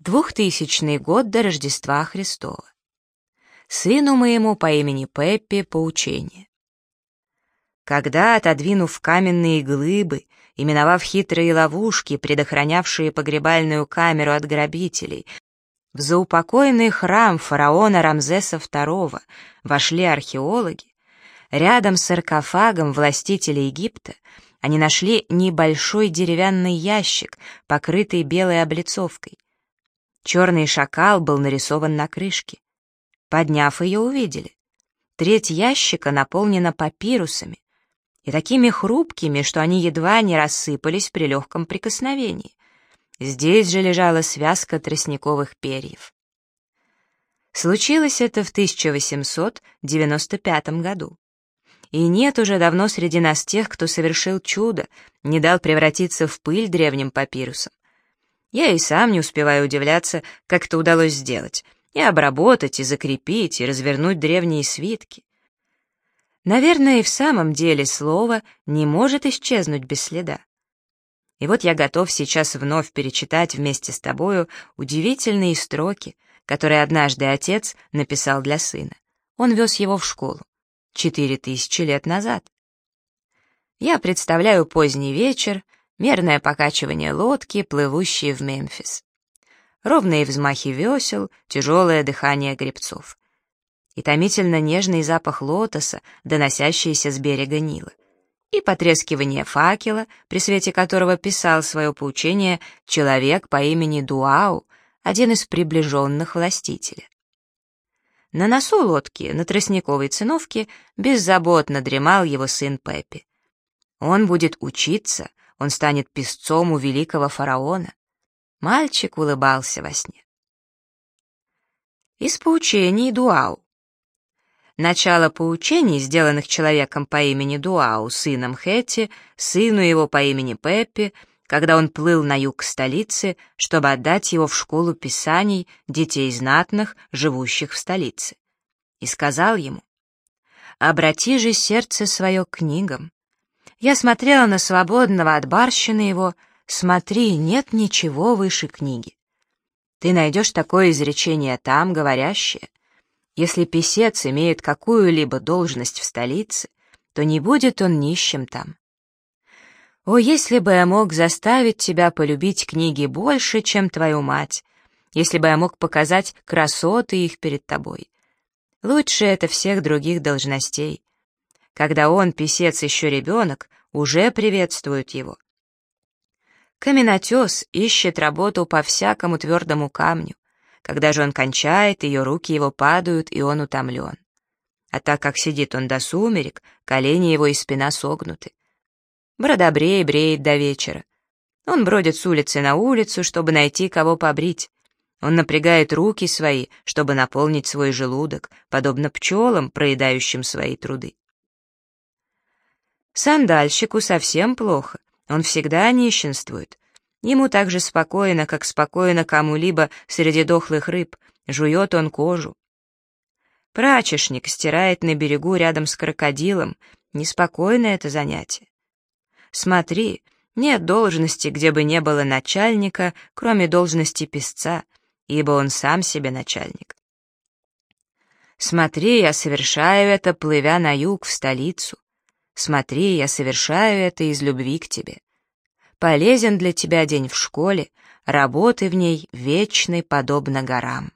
2000 год до Рождества Христова. Сыну моему по имени Пеппи поучение. Когда, отодвинув каменные глыбы и миновав хитрые ловушки, предохранявшие погребальную камеру от грабителей, в заупокойный храм фараона Рамзеса II вошли археологи, рядом с саркофагом властителя Египта они нашли небольшой деревянный ящик, покрытый белой облицовкой. Черный шакал был нарисован на крышке. Подняв ее, увидели. Треть ящика наполнена папирусами и такими хрупкими, что они едва не рассыпались при легком прикосновении. Здесь же лежала связка тростниковых перьев. Случилось это в 1895 году. И нет уже давно среди нас тех, кто совершил чудо, не дал превратиться в пыль древним папирусом. Я и сам не успеваю удивляться, как это удалось сделать, и обработать, и закрепить, и развернуть древние свитки. Наверное, и в самом деле слово не может исчезнуть без следа. И вот я готов сейчас вновь перечитать вместе с тобою удивительные строки, которые однажды отец написал для сына. Он вез его в школу 4000 лет назад. Я представляю поздний вечер, мерное покачивание лодки, плывущей в Мемфис. Ровные взмахи весел, тяжелое дыхание гребцов. И томительно нежный запах лотоса, доносящийся с берега Нила. И потрескивание факела, при свете которого писал свое поучение человек по имени Дуау, один из приближенных властителя. На носу лодки, на тростниковой циновке, беззаботно дремал его сын Пеппи. Он будет учиться, он станет песцом у великого фараона. Мальчик улыбался во сне. Из поучений Дуау. Начало поучений, сделанных человеком по имени Дуау, сыном Хетти, сыну его по имени Пеппи, когда он плыл на юг столицы, чтобы отдать его в школу писаний детей знатных, живущих в столице. И сказал ему: «Обрати же сердце свое к книгам. Я смотрела на свободного от барщины его, смотри, нет ничего выше книги. Ты найдешь такое изречение там, говорящее: если писец имеет какую-либо должность в столице, то не будет он нищим там. О, если бы я мог заставить тебя полюбить книги больше, чем твою мать, если бы я мог показать красоты их перед тобой. Лучше это всех других должностей. Когда он, писец, еще ребенок, уже приветствуют его. Каменотес ищет работу по всякому твердому камню. Когда же он кончает, ее руки его падают, и он утомлен. А так как сидит он до сумерек, колени его и спина согнуты. Бродобрей бреет до вечера. Он бродит с улицы на улицу, чтобы найти кого побрить. Он напрягает руки свои, чтобы наполнить свой желудок, подобно пчелам, проедающим свои труды. Сандальщику совсем плохо, он всегда нищенствует. Ему так же спокойно, как спокойно кому-либо среди дохлых рыб, жует он кожу. Прачечник стирает на берегу рядом с крокодилом, неспокойно это занятие. Смотри, нет должности, где бы не было начальника, кроме должности песца, ибо он сам себе начальник. Смотри, я совершаю это, плывя на юг в столицу. Смотри, я совершаю это из любви к тебе. Полезен для тебя день в школе, работы в ней вечной, подобно горам.